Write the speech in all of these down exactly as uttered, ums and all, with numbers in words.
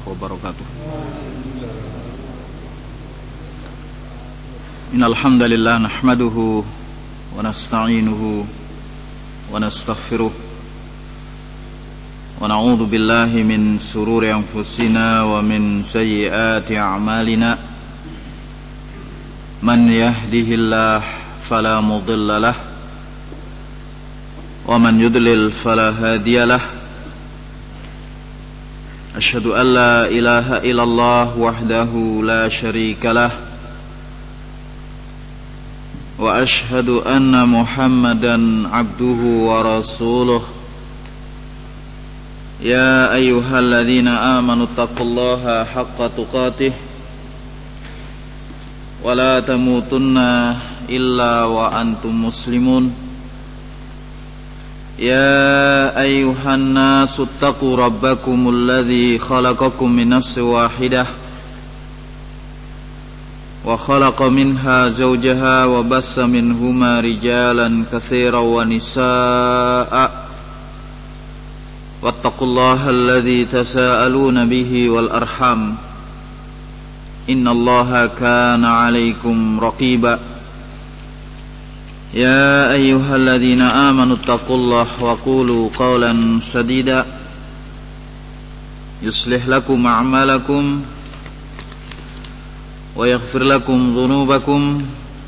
wabarakatuh. Innal hamdalillah nahmaduhu wa nasta'inuhu wa nastaghfiruh wa na'udzu billahi min sururi anfusina wa min sayyiati a'malina. Man yahdihillahu fala mudilla lahu wa man yudlil fala hadiya lahu. Asyhadu an la ilaha illallah wahdahu la syarika lah wa asyhadu anna Muhammadan abduhu wa rasuluh. Ya ayyuhalladzina amanu taqullaha haqqa tuqatih wa la tamutunna illa wa antum muslimun. Ya ayyuhan nasu taqu rabbakumul ladzi khalaqakum min nafsin wahidah wa khalaqa minha zawjaha wa bassa minhuma rijalan katsiran wa nisaa'a wattaqullaha alladzi tasaaluna bihi wal arham innallaha kana 'alaikum raqiba. Ya ayyuhalladzina amanu taqullaha wa qulu qawlan sadida yuslih lakum a'malakum wa yaghfir lakum dhunubakum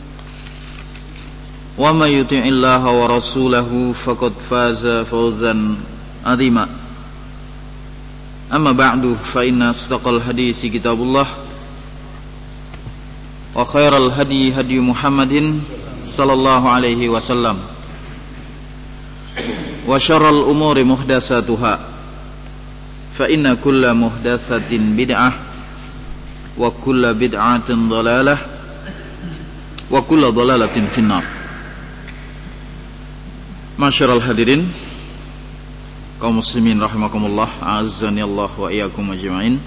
wa may yuti'illaha wa rasulahu faqad faza fawzan 'azima. Amma ba'du, fa inna asdaqal hadisi kitabullah wa khairal hadi hadi Muhammadin sallallahu alaihi wasallam wa syarrul umuri muhdatsatuha fa inna kulla muhdatsatin bid'ah wa kulla bid'atin dhalalah wa kulla dhalalatin finnar. Masyarul hadirin kaum muslimin rahimakumullah, a'azzani Allah wa iyyakum ajmain.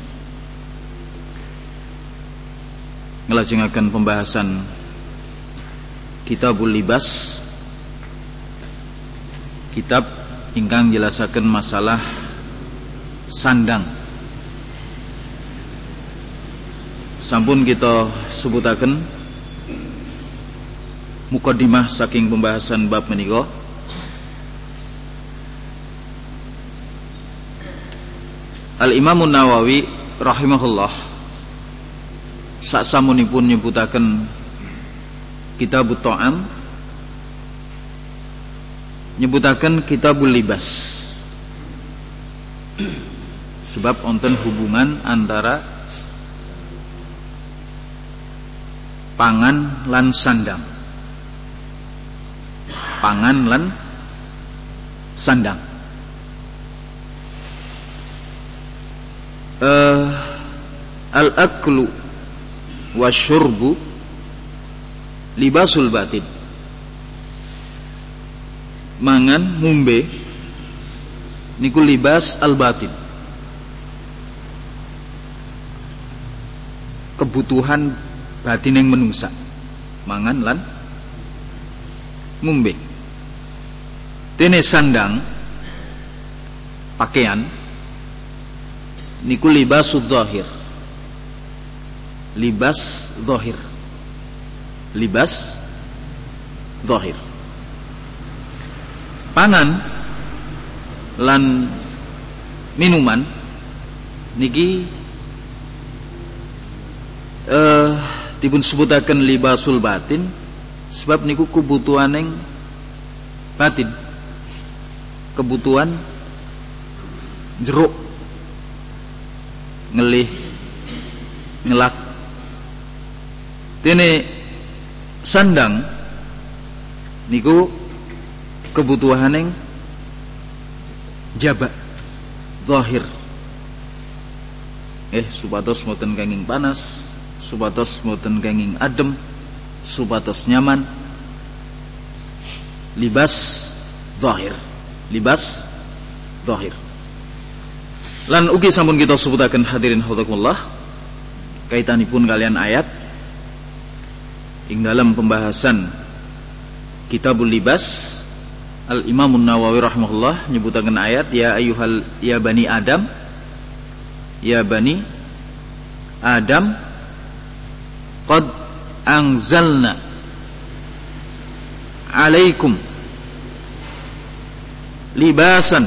Ngelajengaken pembahasan Kitabul Libas, kitab ingkang jelasaken masalah sandang. Sampun kita sebutaken mukadimah saking pembahasan bab menika. Al-Imam Nawawi rahimahullah saksamunipun nyebutaken Kitabut Ta'am, nyebutaken Kitabul Libas, sebab wonten hubungan antara pangan lan sandang. Pangan lan sandang. Uh, Al-aklu wasyurbu libasul batin. Mangan ngombe niku libas al batin, kebutuhan batin yang menungsa. Mangan lan ngombe. Dene sandang pakaian niku libasud zahir, libas zahir, libas zahir. Pangan lan minuman niki eh dipun sebutaken libasul batin sebab niku kebutuhaning batin, kebutuhan jeruk, ngelih, ngelak. Dene sandang niku kebutuhaning jaba zahir, eh supados mboten kenging panas, supados mboten kenging adem, supados nyaman. Libas zahir, libas zahir. Lan ugi sampun kita sebutaken hadirin haudzakumullah kaitanipun kalian ayat ing dalam pembahasan Kitabul Libas. Al-Imam Nawawi rahimahullah nyebutaken ayat ya ayyuhal ya bani Adam ya bani Adam, qad anzalna alaikum libasan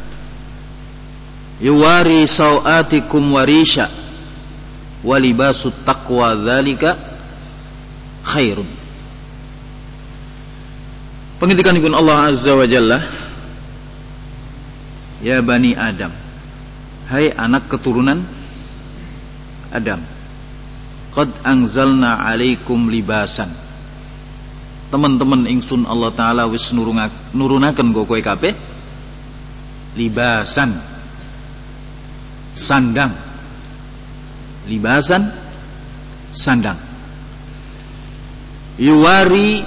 yuwari sawatikum warisha wa libasut taqwa dzalika khairun. Pengintikanipun Allah Azza wa Jalla, ya bani Adam, hai anak keturunan Adam, qad anzalna alaikum libasan, teman-teman ingsun Allah Ta'ala wis nurunaken go kowe kabeh libasan, sandang, libasan, sandang, yuwari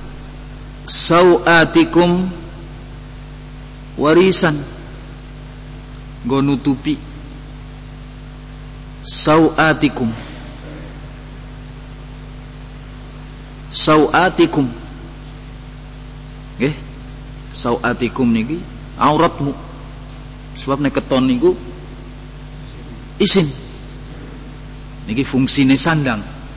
sawatikum warisan, go nutupi sawatikum, sawatikum nggih, sawatikum niki auratmu, sebab nek keton niku isin, niki fungsine sandang,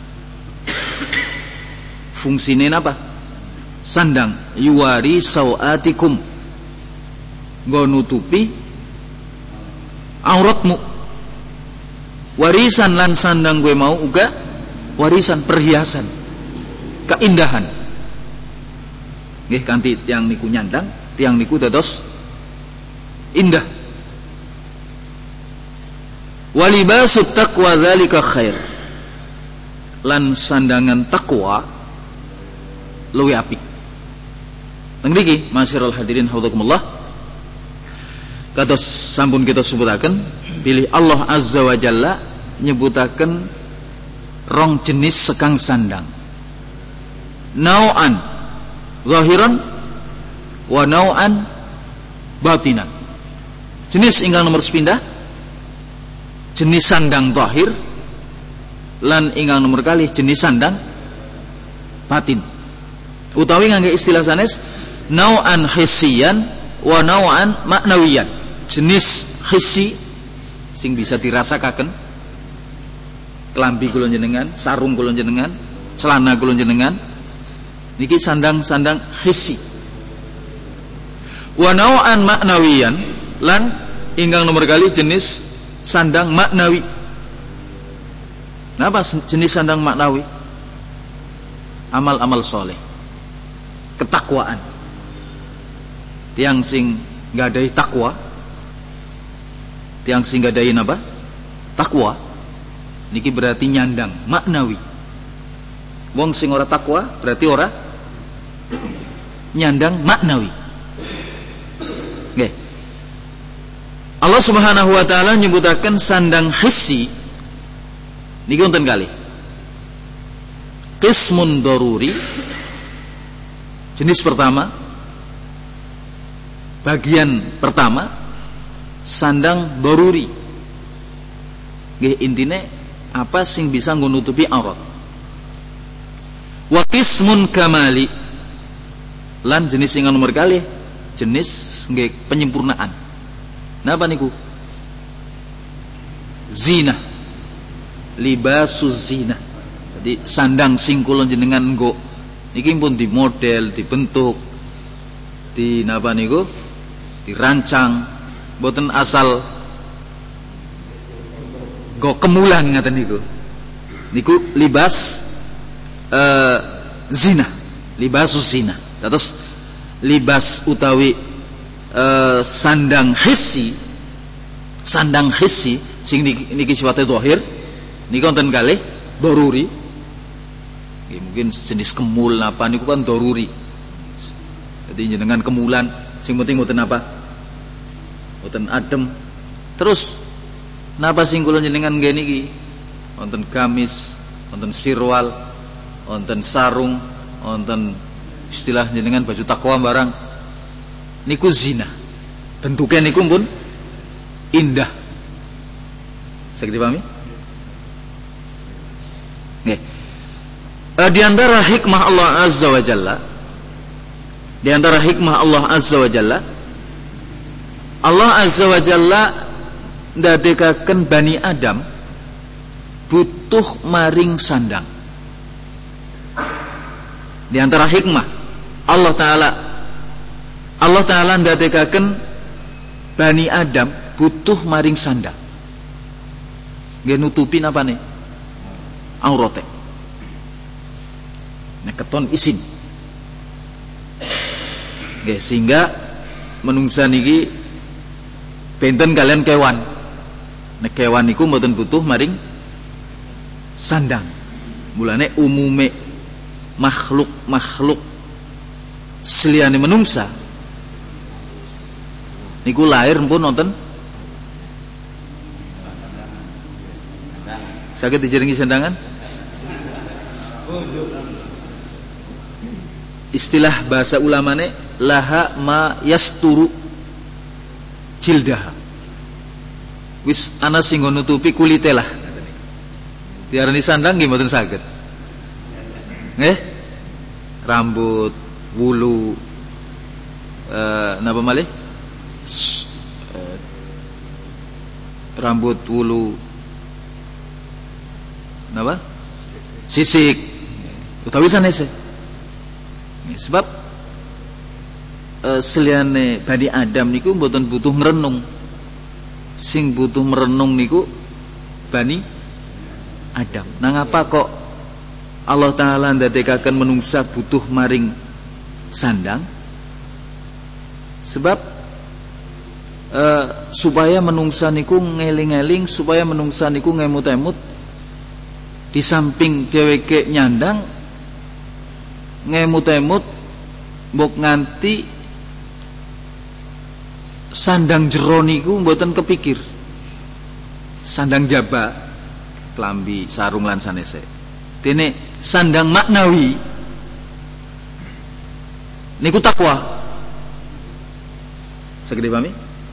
fungsine napa? Sandang, yuwari sawatikum, nggo nutupi auratmu, warisan lan sandang gue mau uga warisan, perhiasan, keindahan. Nggih kanthi tiang niku nyandang, tiang niku dados indah. Walibasut taqwa dzalika khair, lan sandangan takwa luwih apik. Teng mriki masyiral hadirin haudzakumullah, kados sampun kita sebutaken pilih Allah Azza wa Jalla nyebutaken rong jenis sekang sandang, nau'an zahiran wa nau'an batinan. Jenis ingkang nomor sepindah jenis sandang zahir lan ingkang nomor kalih jenis sandang batin, utawi ngangge istilah sanes nau'an hissiyan wa nau'an maknawiyan. Jenis hissi sing bisa dirasakaken, kelambi kula jenengan, sarung kula jenengan, celana kula jenengan, niki sandang-sandang hissi. Wa nau'an maknawiyan, lan ingkang nomor kali jenis sandang maknawi. Napa jenis sandang maknawi? Amal-amal soleh, ketakwaan. Tiang sing nggadahi takwa, tiang sing nggadahi napa? Takwa. Niki berarti nyandang maknawi. Wong sing ora takwa berarti ora nyandang maknawi. Nggih. Allah Subhanahu wa taala nyebutaken sandang hissi niki wonten kalih. Qismun daruri, jenis pertama, bagian pertama sandang daruri. Nggih intine apa sing bisa nutupi aurat. Wa qismun kamali, lan jenis sing nomor kalih jenis nggih penyempurnaan. Napa niku? Zina, libasuz zina. Jadi sandang sing kula jenengan nggo niki pun di model, dibentuk, di napa niku? Dirancang, boten asal nggo kemulan ngaten niku. Niku libas uh, zina, libasuz zina. Terus libas utawi uh, sandang hissi, sandang hissi sing niki, niki sifatnya zahir, niki wonten kalih daruri. Mungkin jenis kemul apa niku kan daruri. Jadi jenengan kemulan sing penting mboten apa? Mboten adem. Terus napa sing kula jenengan nggih niki? Wonten gamis, wonten sirwal, wonten sarung, wonten istilah jenengan baju takwa barang. Niku zina. Bentuknya niku pun indah. Saged dipahami? Nggih. Uh, di antara hikmah Allah Azza wa Jalla, di antara hikmah Allah Azza wa Jalla, Allah Azza wa Jalla ndadekaken Bani Adam butuh maring sandang. Di antara hikmah Allah Ta'ala Allah Ta'ala ndadekaken Bani Adam butuh maring sandang. Nggih nutupi napa nih? Aurate. Nek keton isin. Nggih sehingga menungsa niki benten kalian kewan. Nek kewan niku mboten butuh maring sandang. Mulane umume makhluk-makhluk seliyane menungsa niku lahir pun nonton saged dijaringi sandangan. Istilah bahasa ulamane laha ma yasturu jildaha. Wis ana sing nutupi kulite lah. Diarani sandang nggih mboten saged. Nggih? Rambut, wulu, eh napa malih? Eh, rambut, wulu, napa? Sisik. Utawi sanese. Sebab eh, seliyane Bani Adam niku mboten butuh ngrenung. Sing butuh merenung niku Bani Adam. Nang apa kok Allah Ta'ala ndadekaken menungsa butuh maring sandang? Sebab eh, supaya menungsa niku ngeling-eling, supaya menungsa niku ngemut-emut. Di samping dheweke nyandang ngemut-emut mbok nganti sandang jero niku mboten kepikir. Sandang jaba, klambi, sarung lan sanese. Dene sandang maknawi niku takwa. Saged dipahami?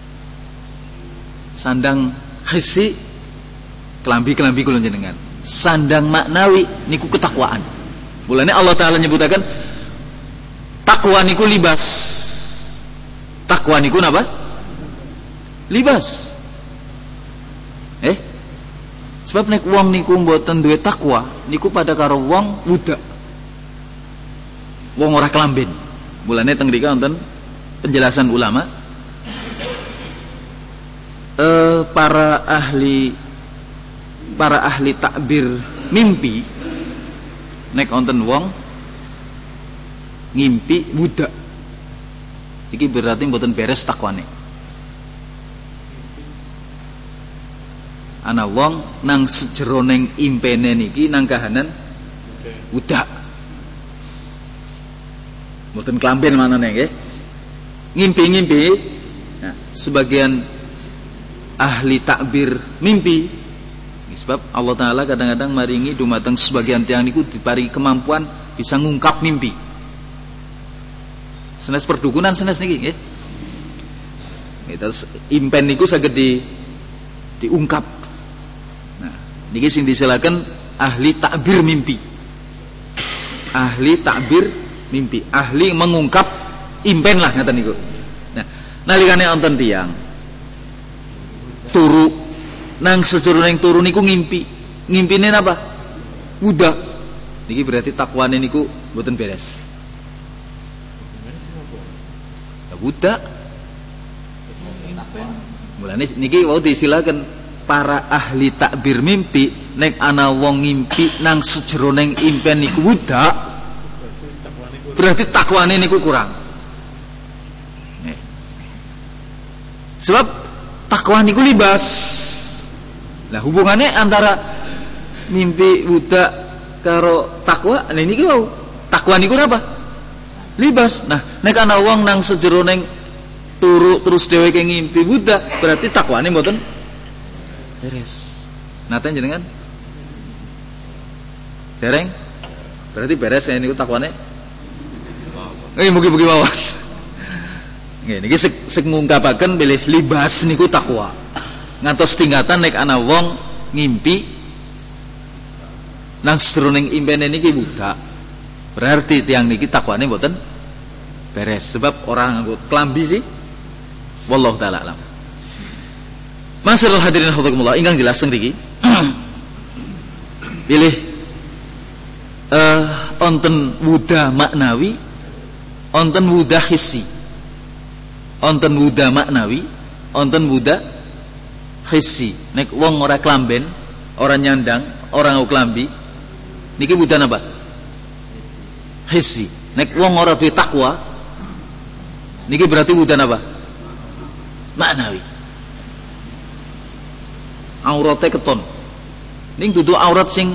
Sandang hissi kelambi-kelambi kula jenengan. Sandang maknawi niku ketakwaan. Mulane Allah Ta'ala nyebutaken takwa niku libas. Takwa niku napa? Libas. Eh? Sebab nek wong niku mboten duwe takwa, niku pada karo wong wudak. Wong ora kelamben. Mulane teng mriki wonten penjelasan ulama eh, para ahli para ahli takbir mimpi nek wonten wong ngimpi wudak. Iki berarti mboten beres takwane. Ana wong nang sejeroning impene niki nang kahanan wudak. Mboten kelamben manane nggih. Ngimpi-ngimpi. Nah, sebagian ahli takbir mimpi. Sebab Allah Ta'ala kadang-kadang maringi dumateng sebagian tiyang niku diparingi kemampuan bisa ngungkap mimpi. Senes perdukunan senes niki nggih. Terus impen niku saged di diungkap. Nah, niki sing disilaken ahli takbir mimpi. Ahli takbir mimpi, ahli mengungkap impen lah ngaten niku. Nah, nalikane wonten tiyang turu nang sejeroning turu niku ngimpi. Ngimpine napa? Wudak. Niki berarti takwane niku mboten beres. Wudak. Mulane niki wau disilaken para ahli takbir mimpi nek ana wong ngimpi nang sejeroning impen niku wudak, berarti takwane niku kurang. Nih. Sebab takwa niku libas. Nah, hubungannya antara mimpi wudak karo takwa, nah niki wau. Takwa niku napa? Libas. Nah, nek ana wong nang sejeroning turu terus dheweke ngimpi wudak, berarti takwane mboten beres. Nate jenengan? Dereng? Berarti beres ya niku takwane. Eh mugi-mugi mawon. Nggih niki sing ngungkapaken bilih libas niku takwa. Ngantos tingkatan nek ana wong ngimpi nang sejeroning impene niki budak. Berarti tiang niki takwane mboten beres sebab orang nganggo klambi sih. Wallahu taala alam. Masirul hadirin hafizakumullah, ingkang jelas teng mriki. Pilih uh, onten wuda maknawi, onten wuda hissi. Onten wuda maknawi, onten wuda hissi. Nek wong ora klamben, ora nyandang, ora nggo klambi, niki wuda napa? Hissi. Nek wong ora duwe takwa, niki berarti wuda napa? Maknawi. Aurate keton. Ning dudu aurat sing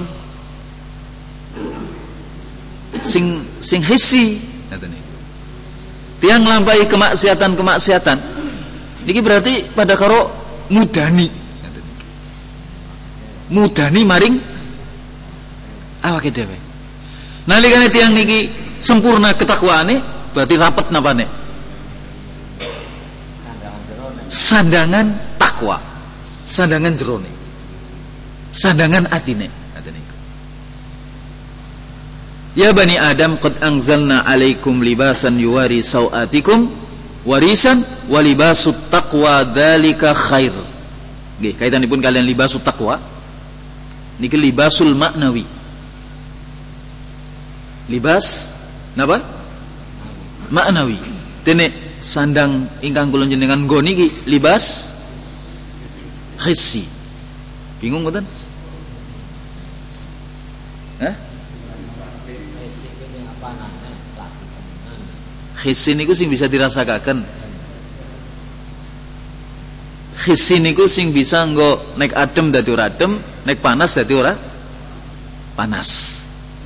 sing sing hissi ngaten niku. Tiang nglampahi kemaksiatan-kemaksiatan niki berarti pada karo mudani ngaten niku. Mudani maring awake dhewe. Nalikane tiang niki sempurna ketakwaane berarti rapet napane? Sandangan takwa. Sandangan jerone, sandangan atine. Ya bani Adam, qad anzalna alaikum libasan yuwari sawatikum warisan wa libasut taqwa dzalika khair. Nggih, kaitanipun kalian libasut taqwa niki libasul maknawi. Libas napa? Maknawi. Dene sandang ingkang kula jenengan nggo niki libas hissi. Bingung mboten? Hah? Hissi niku sing bisa dirasakaken. Hissi niku sing bisa nggo nek adem dadi ora adem, nek panas dadi ora panas.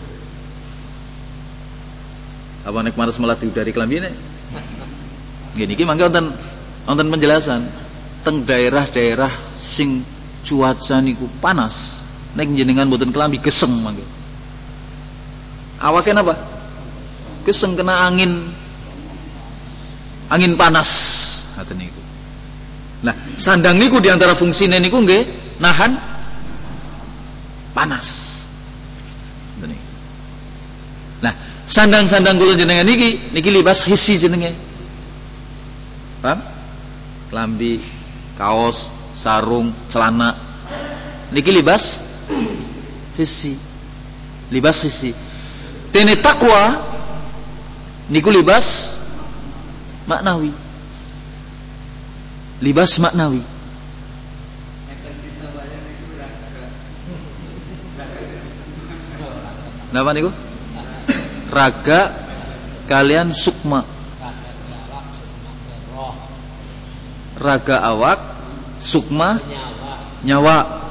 Apa nek panas malah diudari klambine? Nggih niki mangke wonten wonten penjelasan teng daerah-daerah sing cuaca niku panas, nek jenengan mboten kelambi geseng mangke. Awake napa? Geseng kena angin angin panas ngaten niku. Nah, sandang niku diantara fungsine niku nggih nahan panas. Ngaten niku. Nah, sandang-sandang kula jenengan niki niki libas hissi jenenge. Paham? Klambi, kaos, sarung, celana niki libas hissi. Libas hissi. Dene takwa niku libas maknawi. Libas maknawi. Napa niku? Raga kalian sukma. Raga awak, sukma nyawa.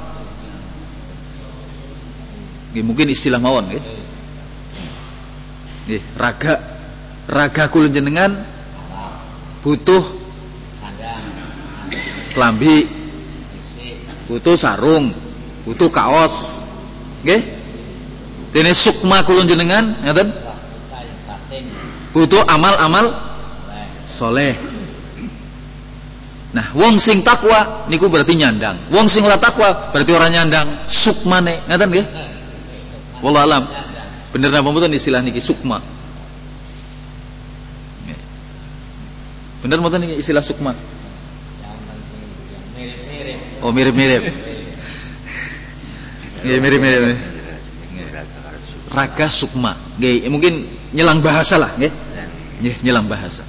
Nggih mungkin istilah mawon nggih. Nggih, raga raga kula jenengan butuh klambi, butuh sarung, butuh kaos. Nggih? Dene sukma kula jenengan ngaten? Butuh amal-amal soleh. Nah, wong sing takwa niku berarti nyandang. Wong sing ora takwa berarti ora nyandang. Sukmane, ngaten nggih? Wallahu alam. Bener napa mboten istilah niki sukma? Bener mboten niki istilah sukma? Oh, mirip-mirip. Nggih, mirip-mirip. Raga sukma. Nggih, mungkin nyelang bahasa lah, nggih. Nggih, nyelang bahasa.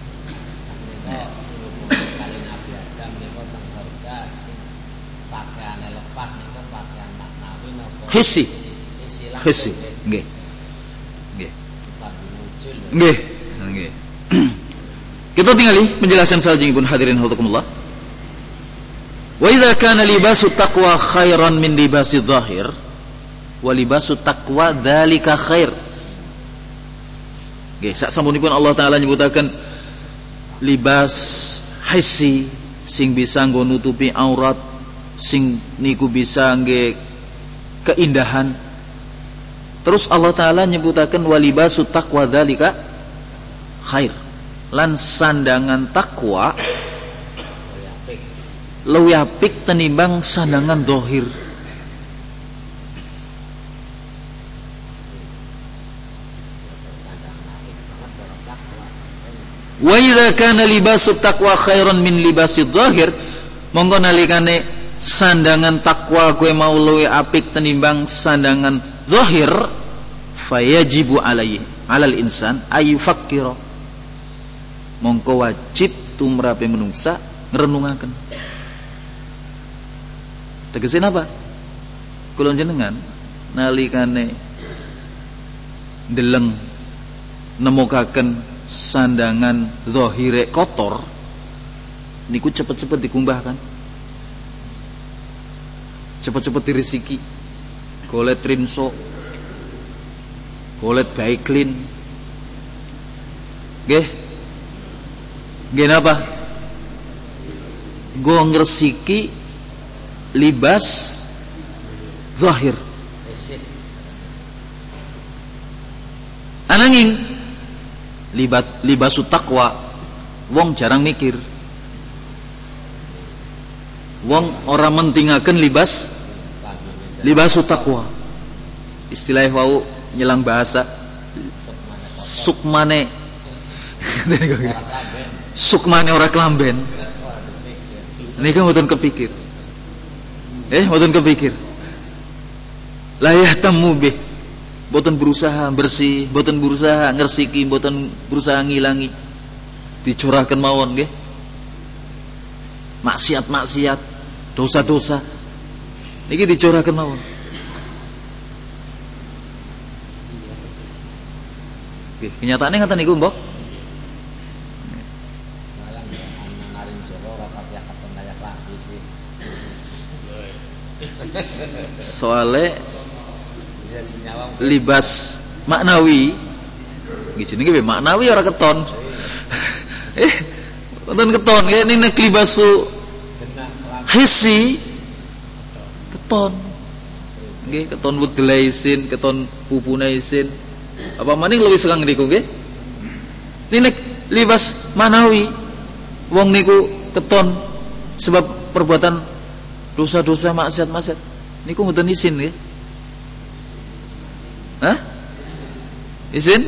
Hissi. Hissi. Nggih. Nggih. Nggih. Nggih. Kita tingali penjelasan salajengipun hadirin hafizakumullah. Wa idza kana libasu taqwa khairan min libasi dhahir wa libasu taqwa dzalika khair. Nggih, sak sampunipun Allah taala nyebutaken libas hissi sing bisa nggo nutupi aurat, sing niku bisa nggih keindahan. Terus Allah taala nyebutaken walibasu taqwa dzalika khair. Lan sandangan takwa luwih apik tenimbang sandangan zahir. Wa idza kana libasu taqwa khairan min libasi dhahir Monggo nalikane sandangan takwa kowe mau luwih apik tenimbang sandangan zahir, fayajibu alaihi alal insan ayufakkira. Mongko wajib tumrape menungsa ngrenungaken. Tegese napa? Kula jenengan nalikane ndeleng nemukaken sandangan zahire kotor niku cepet-cepet dikumbahkan, cepet-cepet dirisiki, golet rinso, golet baiklin, nggih nggih napa? Go ngresiki libas zahir. Ananging libat libasu taqwa wong jarang mikir. Wong ora mentingaken libas libasu taqwa. Istilah wau nyelang bahasa sukmane sukmane ora klamben. Nika mboten kepikir. Eh, mboten kepikir. La yahtammu bih. Mboten berusaha bersih, mboten berusaha ngresiki, mboten berusaha ngilangi. Dicurahkan mawon nggih. Maksiat-maksiat, dosa-dosa niki dicurahkan mawon. Nggih, kenyataane ngoten niku, Mbok. Soale libas maknawi nggih jenenge maknawi ora keton. Eh, wonten keton nggih ning nek libasu hissi keton. Nggih, keton wudele isin, keton pupune isin. Apa maning luwih sekang niku nggih? Nek libas maknawi wong niku keton sebab perbuatan dosa-dosa maksiat-maksiat niku mboten isin nggih. Hah? Isin?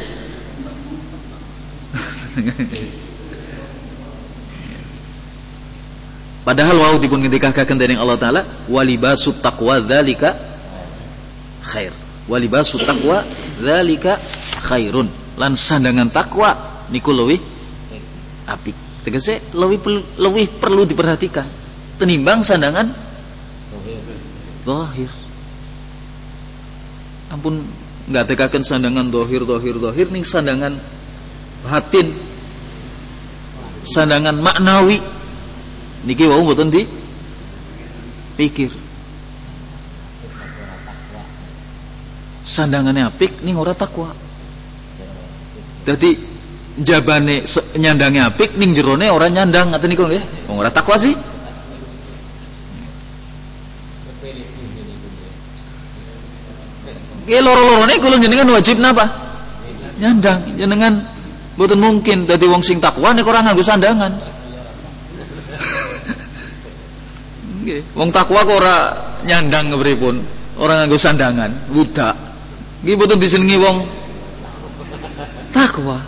Padahal wau dipun ngendikaken dening Allah taala walibasut taqwa dzalika khair. Walibasut taqwa dzalika khairun. Lan sandangan takwa niku luwih apik. Tegese luwih luwih perlu diperhatikan tenimbang sandangan zahir. Ampun ngatekaken sandangan zahir zahir zahir ning sandangan batin, sandangan maknawi niki wau mboten di pikir. Sandangane apik ning ora takwa. Dadi jabane nyandange apik ning jerone ora nyandang, ngaten niku nggih. Wong ora takwa sih. Nggih loro-lorone kula jenengan wajib napa? Nyandang. Jenengan mboten mungkin dadi wong sing takwa nek ora nganggo sandangan. Nggih, wong takwa kok ora nyandang kepripun? Ora nganggo sandangan, budak. Nggih mboten disenengi wong takwa.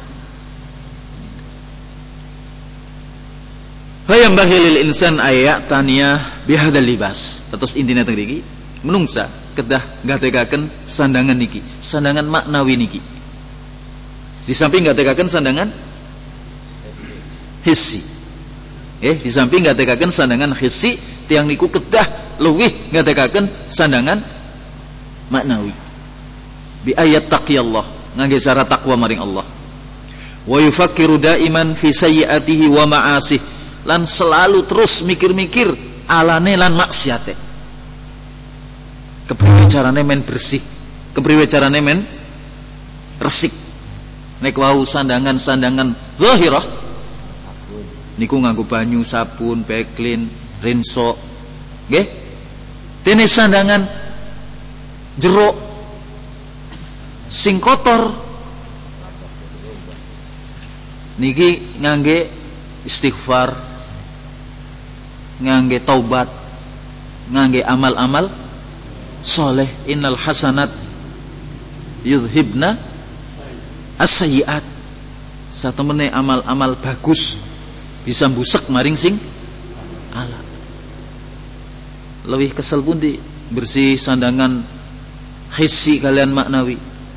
Hayam bahilil insan ayat taniyah bihadzal libas. Terus intine teng mriki, menungsa kedah ngatekaken sandangan niki, sandangan maknawi niki. Di samping ngatekaken sandangan hissi. Eh, di samping ngatekaken sandangan hissi, tiyang niku kedah luwih ngatekaken sandangan maknawi. Bi ayat taqiyallah, ngangge cara takwa maring Allah. Wa yufakkiru daiman fi sayyiatihi wa ma'asih, lan selalu terus mikir-mikir alane lan maksiate. Kepriwe carane men bersih, kepriwe carane men resik. Nek wau sandangan-sandangan zahirah niku nganggo banyu, sabun, beklin, rinso. Nggih? Dene sandangan jero sing kotor niki ngangge istighfar, ngangge taubat, ngangge amal-amal soleh. Innal hasanat yudhibna as-sayyi'at. Satemene amal-amal bagus bisa mbusek maring sing alat. Lebih kesel pundi bersih sandangan hissi kalian maknawi.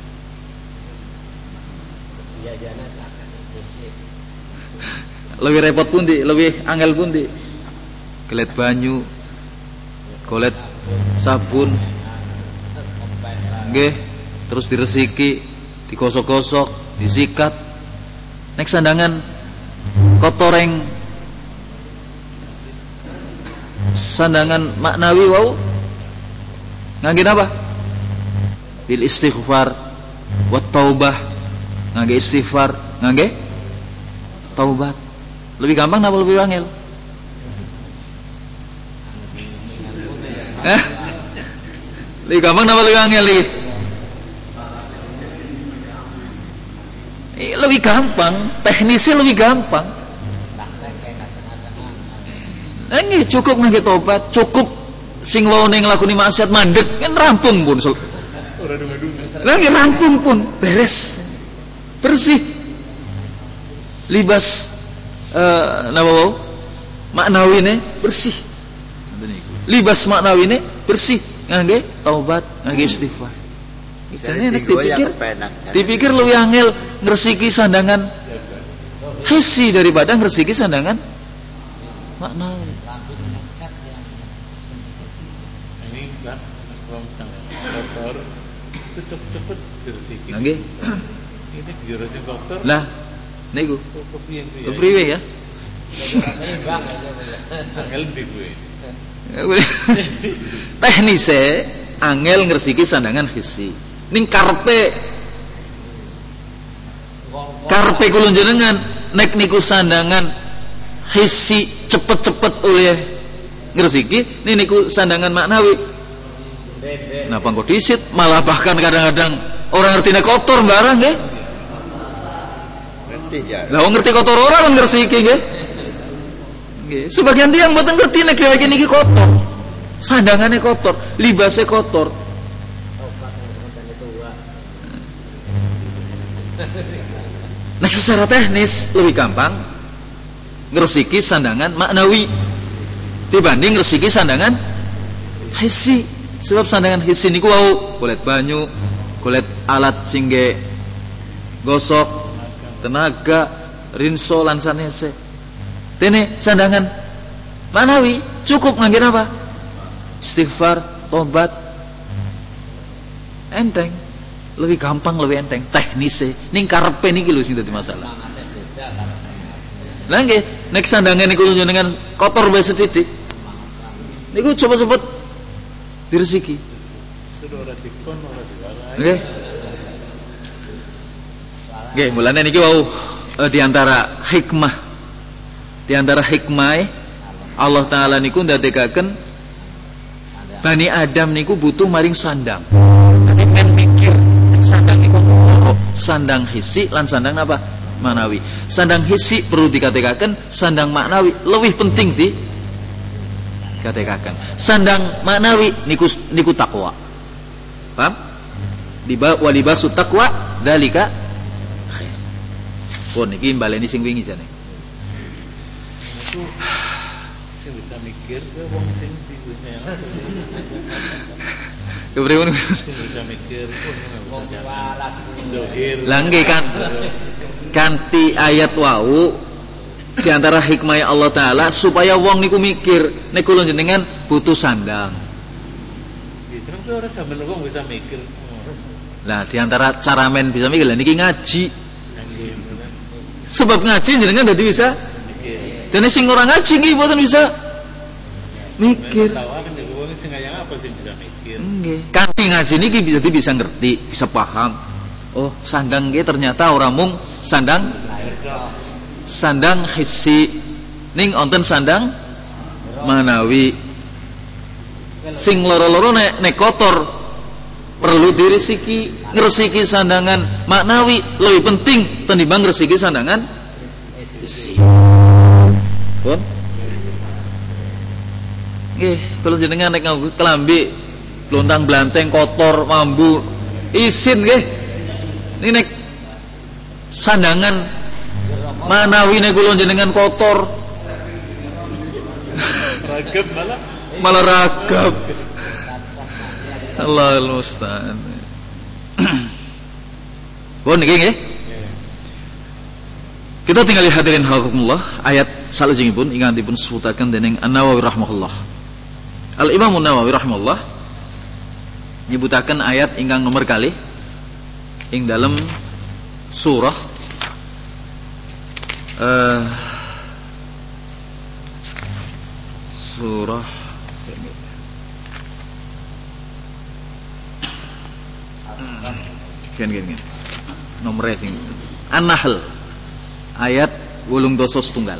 Lebih repot pundi, lebih angel pundi. Kelet banyu, kolet sabun, nggih, terus diresiki, digosok-gosok, disikat. Nek sandangan kotoreng sandangan maknawi wau ngangge apa? Bil istighfar wat taubah. Ngangge istighfar, ngangge taubat. Lebih gampang napa lebih angel? Eh? Lebih gampang napa lebih angel iki? Eh, lebih gampang, teknisnya lebih gampang. Nggih cukup ngangge tobat, cukup sing wau ning nglakoni maksiat mandeg kan rampung pun. Ora dungu-dungu. Lah nggih rampung pun, beres. Bersih. Libas eh napa wau? Maknawine bersih. Libas maknawine bersih ngangge taubat, ngangge istighfar. Jane nek dipikir dipikir luwih angel ngresiki sandangan hissi daripada ngresiki sandangan maknawi. Ini kan Mas Pramutang kotor itu cepet-cepet diresiki. Nggih. Ini diresiki kotor. Lah niku. Kepriye? Kepriye ya? Rasane bang angel ndi kuwi. Teknise angel ngresiki sandangan hissi. Ning karepe karepe kula jenengan nek niku sandangan hissi cepet-cepet oleh ngresiki niku sandangan maknawi. Napa kok disit malah bahkan kadang-kadang orang ngerti nek kotor barang nggih. Ngerti ya. Lah wong ngerti kotor ora ngresiki nggih. Nggih, sebagian tiyang mboten ngerti nek dheweke niki kotor. Sandangane kotor, libase kotor. Nek secara teknis lebih gampang ngresiki sandangan maknawi dibanding ngresiki sandangan hissi. Sebab sandangan hissi niku wau kulit banyu, kulit alat singge gosok, tenaga, rinso lan sanese. Dene sandangan maknawi cukup ngangge apa? Istighfar, tobat. Enteng, lebih gampang, lebih enteng teknisnya. Ning karepe niki lho sing dadi masalah. Lah nggih, nek sandangan niku njenengan kotor bae sethithik. Niku cepet-cepet diresiki. Sudah ora dikon ora diwarai. Nggih. Nggih, mulane niki wau e, di antara hikmah di antara hikmah Allah taala niku ndadekaken Bani Adam niku butuh maring sandang. Nanti men mikir sandang niku sandang hissi lan sandang apa? Manawi. Sandang hissi perlu dikatakan, sandang maknawi lebih penting di katakan. Sandang maknawi niku niku takwa. Paham? Diba walibasu takwa dalika khair. Pun niki baleni sing wingi jane. Itu sing bisa mikir ke wong sing diwene. Kepriye Sing bisa mikir wong sing waras ndohir. Lah nggih kan kanthi ayat wau di antara hikmah Allah taala supaya wong niku mikir nek kula jenengan butuh sandang. Gitu kan ora sampeyan wong bisa mikir. Lah di antara cara men bisa mikir lah niki ngaji. Sebab ngaji jenengan dadi bisa mikir. Dene sing ora ngaji nggih mboten bisa mikir. Tahu kan wong sing kaya apa sing bisa mikir. Nggih. Kanthi ngaji niki bisa bisa ngerti, bisa paham. Oh, sandang nggih ternyata ora mung sandang sandang hissi ning wonten sandang manawi. Sing loro-loro nek nek kotor perlu diresiki, ngresiki sandangan maknawi lebih penting tinimbang ngresiki sandangan hissi. Pun nggih, kula jenengan nek nganggo kelambi blontang-blanteng kotor mambu isin nggih. Ini nek sandangan manawi nek kula jenengan kotor Ragab malah malah ragab. Allahul musta'an. Bon niki nggih. Kita tinggal hadirin hafizakumullah ayat salajengipun ingkang dipun sebutaken dening An-Nawawi rahimahullah. Al-Imam An-Nawawi rahimahullah nyebutaken ayat ingkang nomor kali ing dalam surah uh, surah Gen gen gen. Nomor sing An-Nahl ayat wolung doso setunggal.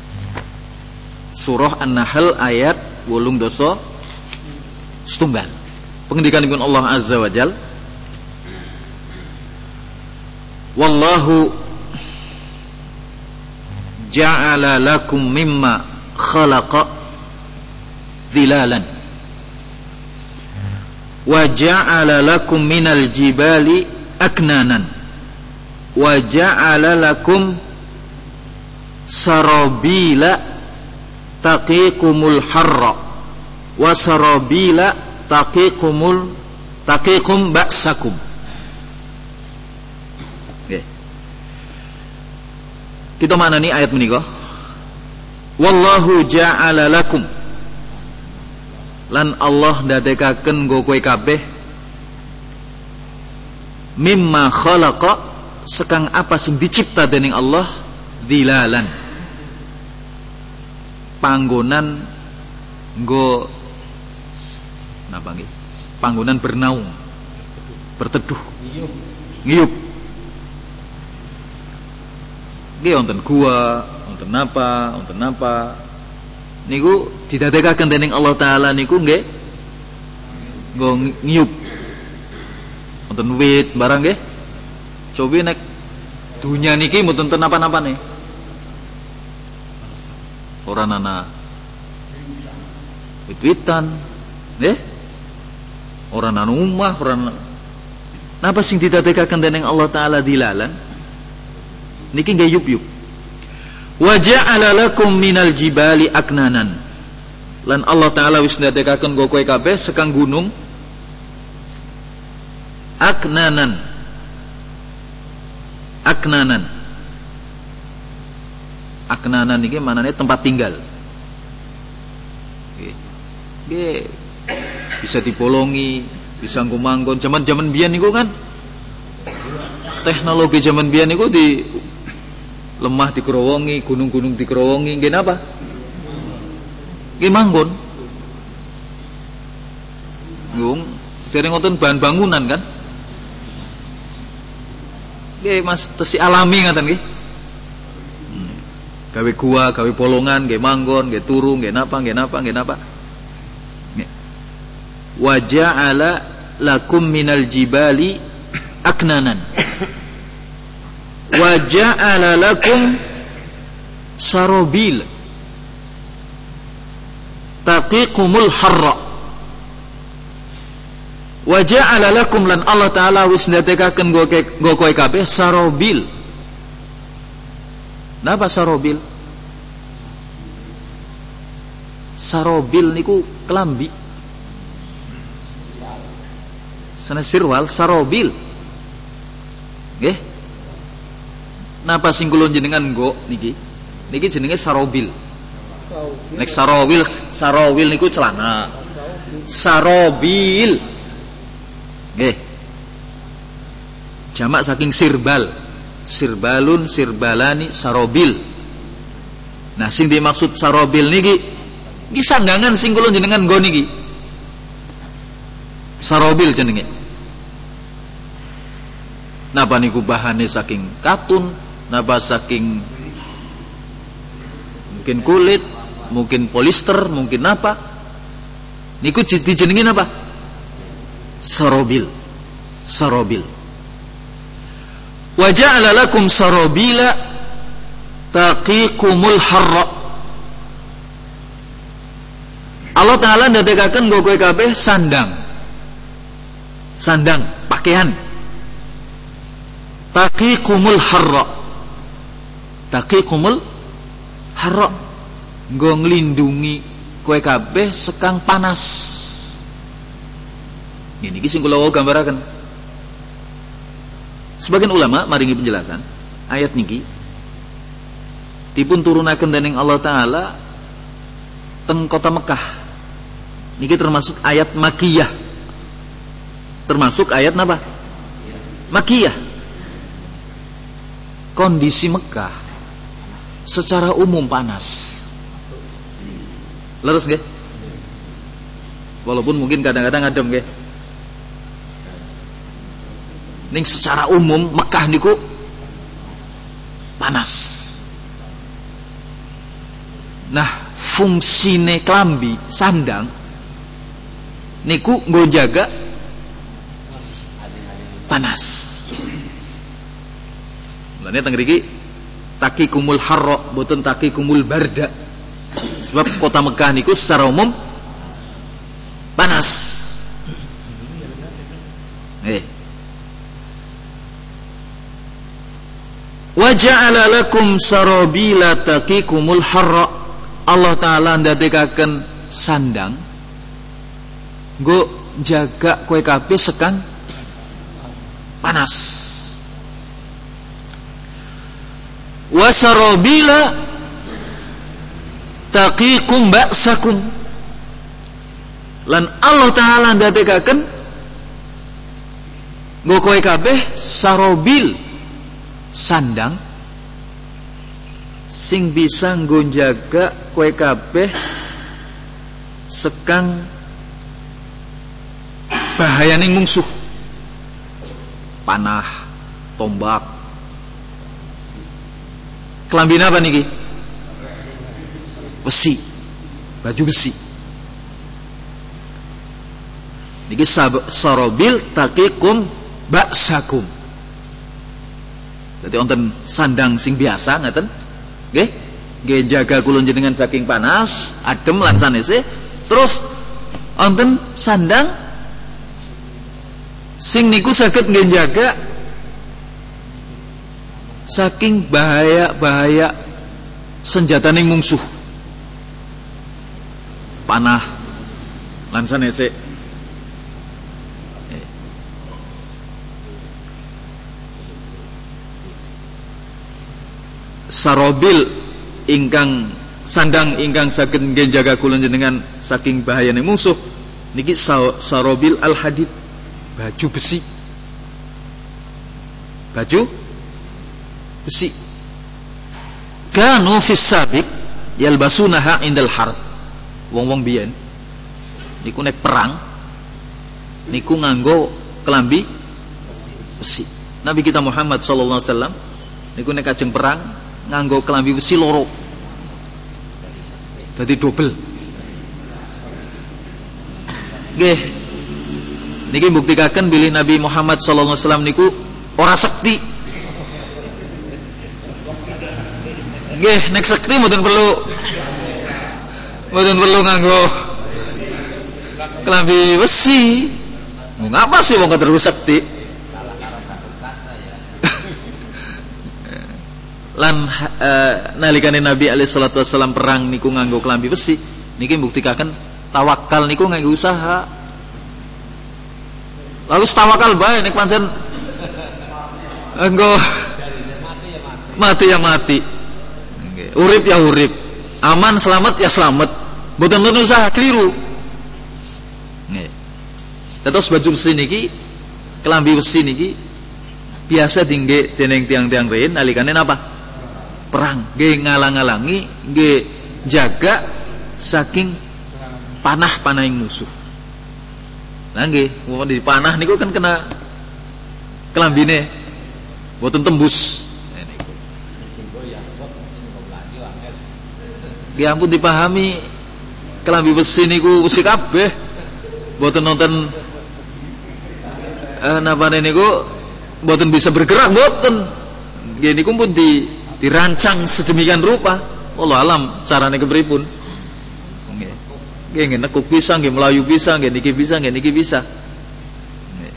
Surah An-Nahl ayat wolung doso setunggal. Pengendikanipun Allah Azza wa Jal, wallahu ja'ala lakum mimma khalaqa dhilalan wa ja'ala lakum minal jibali aknanan wa ja'ala lakum sarabila taqikumul harra wa sarabila taqikumul taqikum ba'sakum. Okay. Kita maknani ayat menika. Wallahu ja'ala lakum, lan Allah ndadekaken nggo kowe kabeh mimma khalaqa, sekang apa sing dicipta dening Allah, dilalan, panggonan nggo napa nggih, panggonan bernaung, berteduh, ngiyup. Nggih wonten gua, wonten napa, wonten napa. Niku didadekaken dening Allah taala niku nggih nggo ngiyup. Wonten wit barang nggih. Cobi nek dunya niki mboten ten napa-napane. Ora ana wit-witan, nggih. Ora ana omah, ora napa sing didadekaken dening Allah taala dilalan niki nggih yup-yup. Wa ja'ala lakum minal jibali aknanan, lan Allah taala wis ndadekaken kowe kabeh sekang gunung aknanan. Aknanan Aknanan niki manane tempat tinggal. Nggih. Nggih bisa dipolongi, bisa nggo manggon. Zaman-zaman biyen niku kan teknologi zaman biyen niku di lemah dikerowongi, gunung-gunung dikerowongi, nggih napa? Nggih manggon. Ngung, dereng wonten bahan bangunan kan? Nggih Mas, tesi alami ngaten nggih. Hmm. Gawe gua, gawe polongan, nggih manggon, nggih turu, nggih napa, nggih napa, nggih napa. Nggih. Wa ja'ala lakum minal jibali aknanan. Wa ja'ala lakum sarobil taqikumul harra. Wa ja'ala lakum, lan Allah taala wis ndadekaken nggo kowe kabeh sarobil. Napa sarobil? Sarobil niku kelambi. Sana sirwal sarobil. Nggih. Napa sing kula jenengan nggo niki? Niki jenenge sarobil. Nek sarawil, sarawil niku celana. Sarobil. Nggih. Jamak saking sirbal. Sirbalun, sirbalani, sarobil. Nah, sing dimaksud sarobil niki iki sandangan sing kula jenengan nggo niki. Sarobil jenenge. Napa niku bahane saking katun, napa saking mungkin kulit, mungkin polister, mungkin apa. Niku dijenengi napa? Sarobil. Sarobil. Wa ja'ala lakum sarabila taqikumul harra. Allah taala ndadekaken nggo kowe kabeh sandang. Sandang, pakaian. Taqikumul harra. Taqikumul harra, nggo nglindungi kowe kabeh sekang panas. Ini iki sing kula wau gambaraken. Sebagian ulama maringi penjelasan ayat niki dipun turunaken dening Allah taala teng kota Mekah. Niki termasuk ayat makiyah. Termasuk ayat napa? Makiyah. Kondisi Mekah secara umum panas. Leres nggih? Walaupun mungkin kadang-kadang adem nggih. Ning secara umum Mekah niku panas. Nah, fungsine klambi sandang niku nggo jaga panas. Mulane teng mriki taqikumul harra boten taqikumul barda. Sebab kota Mekah niku secara umum panas. Eh. Wa ja'ala lakum sarabila taqikumul harra. Allah taala ndadekaken sandang nggo jaga kowe kabeh sekang panas. Wa sarabila taqikum ba'sakum. Lan Allah taala ndadekaken nggo kowe kabeh sarabil sandang sing bisa nggo jaga kowe kabeh sekang bahayaning mungsuh, panah, tombak. Kelambine apa niki? Besi, baju besi. Niki sarabil taqikum ba'sakum. Jadi wonten sandang sing biasa ngaten. Nggih, nggih jaga kula jenengan saking panas, adem lan sanese. Terus wonten sandang sing niku saged nggih jaga saking bahaya-bahaya senjataning mungsuh. Panah lan sanese. Sarobil ingkang sandang ingkang saged nggih jaga kula jenengan saking bahayane musuh niki sarobil al hadid, baju besi. Baju besi. Kanu fis sabiq yalbasunaha indal harb. Wong-wong biyen niku nek perang niku nganggo kelambi besi. Nabi kita Muhammad sallallahu alaihi wasallam niku nek kajeng perang nganggo kelambi besi loro. Dadi double. Nggih. Niki mbuktikaken bilih Nabi Muhammad sallallahu alaihi wasallam niku ora sekti. Nggih, nek sekti mboten perlu mboten perlu nganggo kelambi besi. Ngapa sih wong terus sekti? Lan uh, nalikane Nabi alaihi salatu wasallam perang niku nganggo kelambi besi niki mbuktikaken tawakal niku nganggo usaha. Lalu tawakal bae nek pancen nganggo mati ya mati. Nggih, urip ya urip. Aman selamat ya selamat. Mboten perlu usaha keliru. Nggih. Terus baju besi niki kelambi besi niki biasa tinggi dening tiang-tiang riyin nalikane napa? Perang, nggih ngalang-alangi, nggih jaga saking panah-panahing musuh. Lah nggih, wong di panah niku kan kena kelambine mboten tembus. Nggih ampun dipahami, kelambi besi niku besi kabeh. Mboten nonton eh napane niku mboten bisa bergerak mboten. Nggih niku pun di dirancang sedemikian rupa. Wallahu alam carane kepripun. Nggih. Nggih nggih nekuk bisa, nggih melayu bisa, nggih niki bisa, nggih niki bisa. Nggih.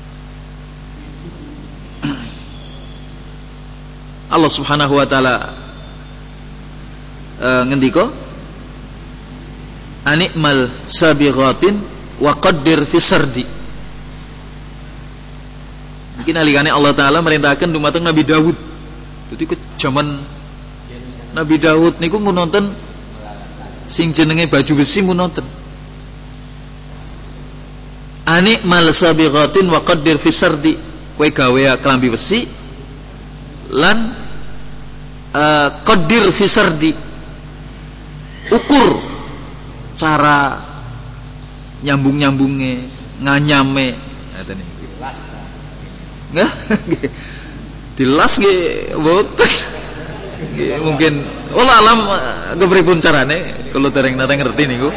Allah Subhanahu wa taala e, ngendika anikmal sabighatin wa qaddir fi sardi. Mungkin alikane Allah taala merintahkan dumateng Nabi Daud. Dadi ke zaman Nabi Daud niku mun nonton sing jenenge baju besi mun nonton. Anikmal sabighatin wa qaddir fi sardi. Kowe gawe klambi besi lan uh, qaddir fi sardi. Ukur cara nyambung-nyambunge, nganyame, ngaten iki. Dilas. Nggih. Dilas nggih mboten. Nggih mungkin wallah alam kepripun carane kula dereng nate ngerti niku.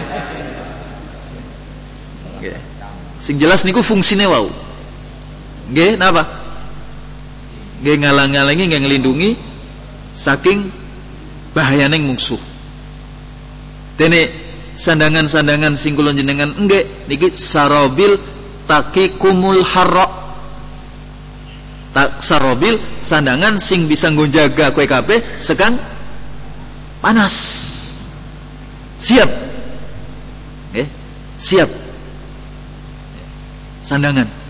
Nggih. Sing jelas niku fungsine wau. Nggih, napa? Nggih ngalang-alangi, nggih nglindungi saking bahayaning mungsuh. Dene sandangan-sandangan sing kula jenengan nggih niki sarabil taqikumul harra. Tak sarabil sandangan sing bisa nggo jaga kowe kabeh sekang panas. Siap. Nggih, siap. Sandangan.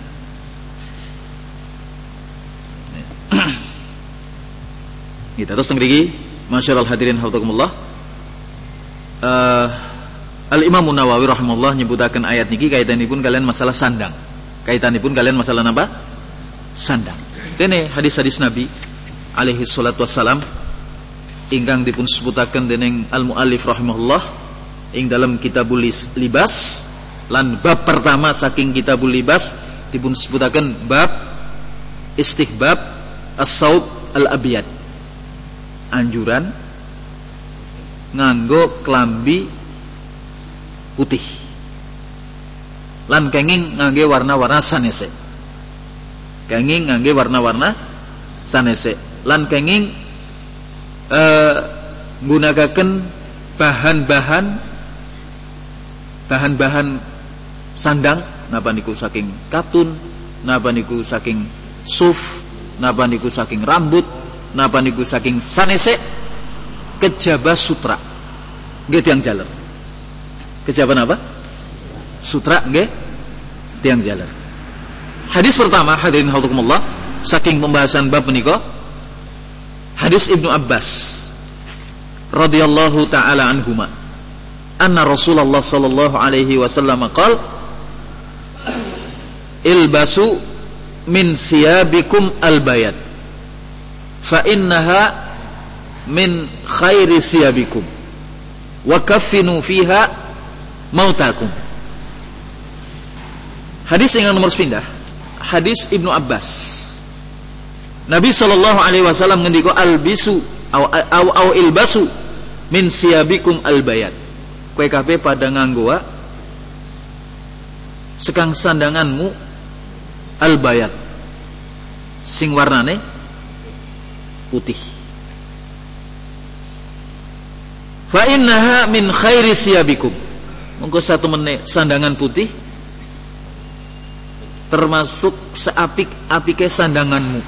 Kita terus tengriki masyaallah hadirin hafizakumullah. Uh, Al-Imam Nawawi rahimahullah nyebutaken ayat niki kaitanipun kalian masalah sandang. Kaitanipun kalian masalah napa? Sandang. Dene hadis-hadis Nabi alaihi salatu wassalam ingkang dipun sebutaken dening al-muallif rahimahullah ing dalam kitabul libas lan bab pertama saking kitabul libas dipun sebutaken bab istihbab as-saub al-abyad. Anjuran nganggo klambi putih lan kenging ngangge warna-warna sanese. Kenging ngangge warna-warna sanese lan kenging eh nggunakaken bahan-bahan bahan-bahan sandang napa niku saking katun, napa niku saking suf, napa niku saking rambut, napa niku saking sanese kejaba sutra. Nggih tiang jaler. Kejaba napa? Sutra nggih tiang jaler. Hadis pertama hadirin hafizakumullah saking pembahasan bab menika hadis Ibnu Abbas radhiyallahu taala anhuma anna Rasulullah sallallahu alaihi wasallam qala ilbasu min siyabikum albayat fa innaha min khairi siyabikum wa kaffinu fiha mautakum. Hadis yang nomor sepindah hadis Ibnu Abbas. Nabi sallallahu alaihi wasallam ngendika albisu au au, au ilbasu min siyabikum albayat. Kowe kabeh pada nganggo sekang sandanganmu albayat sing warnane putih. Fa innaha min khairi siyabikum. Monggo satu menit sandangan putih termasuk seapik-apike sandanganmu.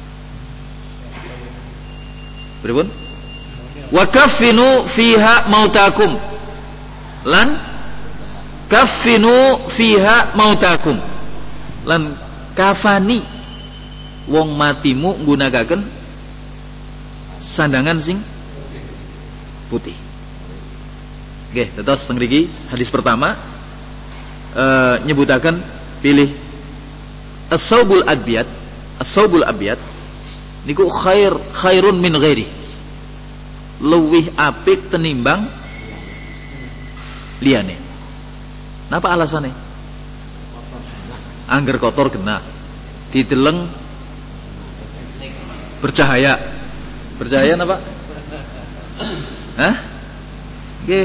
Pripun? Wa kaffinu fiha mautakum. Lan kaffinu fiha mautakum. Lan kafani wong matimu nggunakaken sandangan sing putih. Nggih, tetos teng mriki hadis pertama uh, nyebutaken pilih as-saubul abyad. As-saubul abyad niku khair khairun min ghairi. Luwih apik tenimbang liyane. Napa alasane? Angger kotor kena dideleng bercahaya. Bercahaya napa? Hah? Nggih.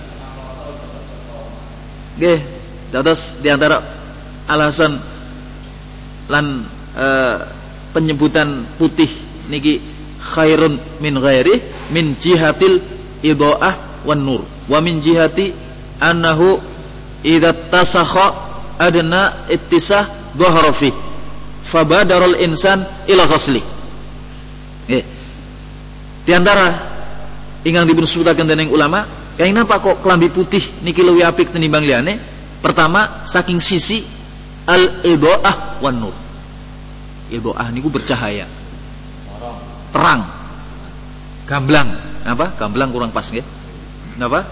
Nggih, dados di antara alasan lan e, penyebutan putih niki khairun min ghairi min jihatil idha'ah wan nur wa min jihati annahu idza tasakha adna ittisah dhahara fi fabadarul insan ila ghasli. Nggih. Di antara ingkang dipun sebutaken dening ulama Kain apa kok kelambi putih niki luwih apik tinimbang liyane? Pertama, saking sisi al-idhaah wan nur. Idhaah niku bercahaya. Terang. Gamblang. Apa? Gamblang kurang pas nggih. Napa?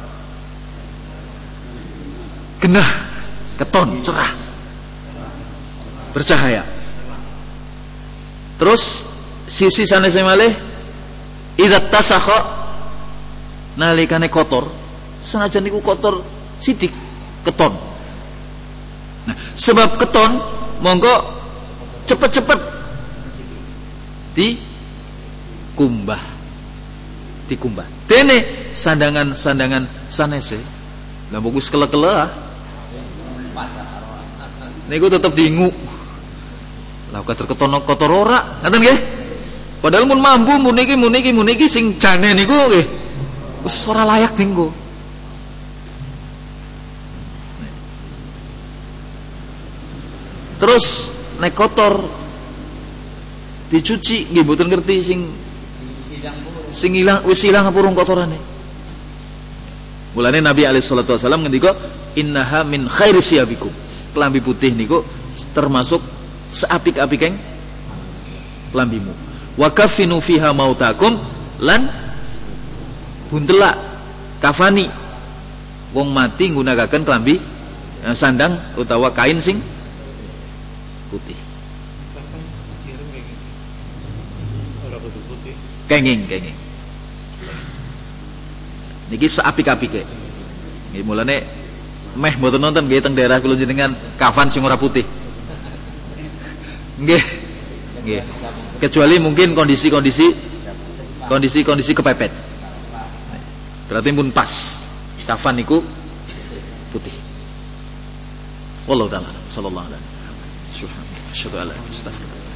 Genah, keton, cerah. Bercahaya. Terus sisi sanese malih idza tasakha nalikane kotor, senajan niku kotor sidik keton. Nah, sebab keton monggo cepet-cepet di kumbah. Dikumbah. Dene sandangan-sandangan sanese. Lah bagus kele-kele ah. Niku tetep diingu. Lah kader keton kotor ora, ngaten nggih? Padahal mun mambu mun niki mun niki mun niki sing jane niku nggih wis ora layak dinggo. Terus nek kotor dicuci nggih mboten ngerti sing sing ilang wis ilang apa urung kotorane. Mulane Nabi alaihi salatu wasallam ngendika innaha min khairi siyabikum. Kelambi putih niku termasuk seapik-apikeng kelambimu. Wa kafinu fiha mautakum lan buntela kafani wong mati nggunakaken kelambi eh, sandang utawa kain sing putih. Kenging kenging. Niki seapik-apike. Nggih mulane meh mboten nonton nggih teng daerah kula jenengan kafan sing ora putih. Nggih. Nggih. Kecuali mungkin kondisi-kondisi kondisi-kondisi kepepet. Berarti pun pas kafan niku putih. Wallahu taala sallallahu alaihi wasallam. Subhanallah. Asyhadu an la ilaha illallah.